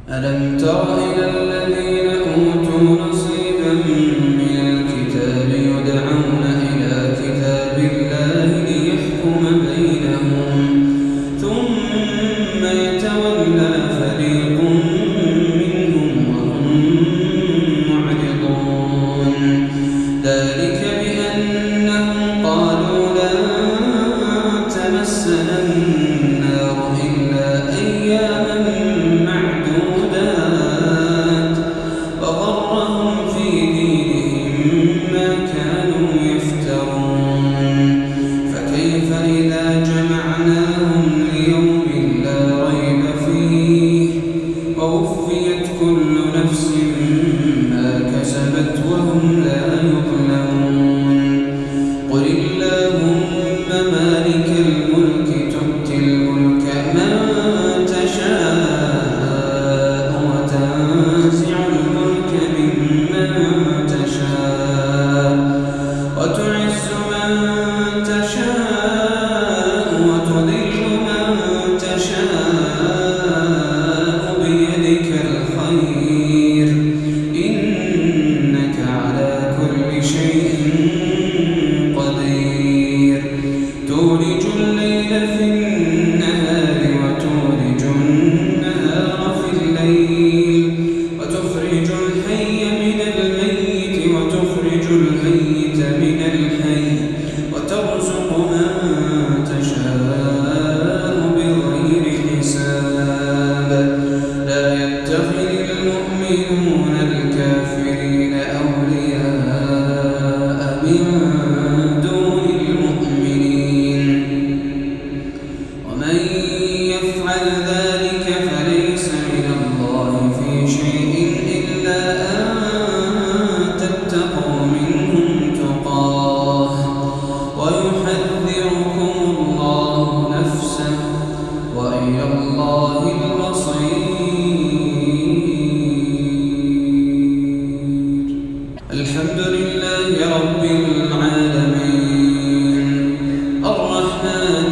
ألم تر إلى الذين أوتوا نصيبا من الكتاب يدعون إلى كتاب الله ليحكم بينهم ثم يتولى فريق منهم وهم معرضون ذلك بأنهم قالوا لن تمسنا النار إلا أياما ووفيت كل نفس ما كسبت وهم لا يظلمون قل اللهم مالك الملك تؤتي الملك من تشاء وتنزع الملك ممن تشاء وتعز من تشاء وتذل من تشاء إنك على كل شيء قدير تولج الليل في النهار وتولج النهار في الليل وتخرج الحي من الميت وتخرج الميت من الحي وترزق من تشاء بغير حساب لا يتخذ المؤمنون الكافرين أولياء من دون المؤمنين ومن يفعل ذلك فليس من الله في شيء إلا أن تتقوا منهم تقاه ويحذركم الله نفسه وإلى الله المصير الحمد لله رب العالمين الرحمن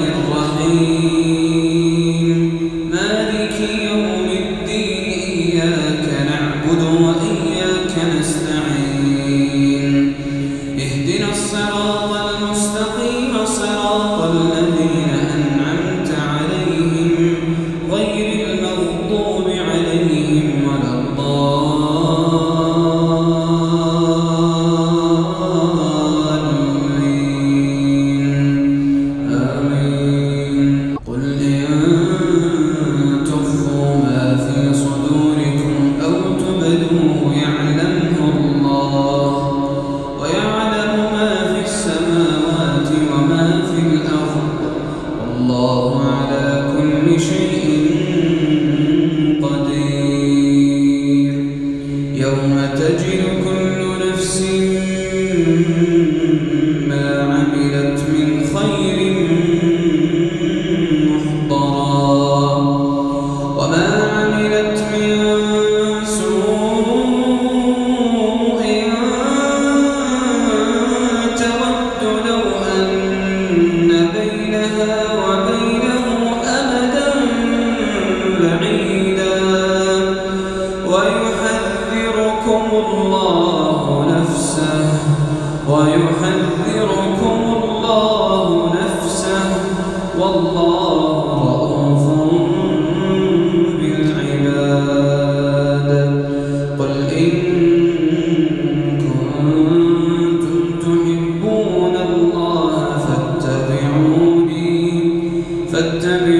الرحيم مالك يوم الدين إياك نعبد وإياك نستعين اهدنا الصراط المستقيم صراط الذين أنعمت عليهم غير المغضوب عليهم ولا الله على كل شيء قدير يوم تجد كل نفس ما عملت من خير محضرا وما عملت من سوء تود لو أن بينها ويحذركم الله نفسه والله رؤوف بالعباد قل إن كنتم تحبون الله فاتبعوني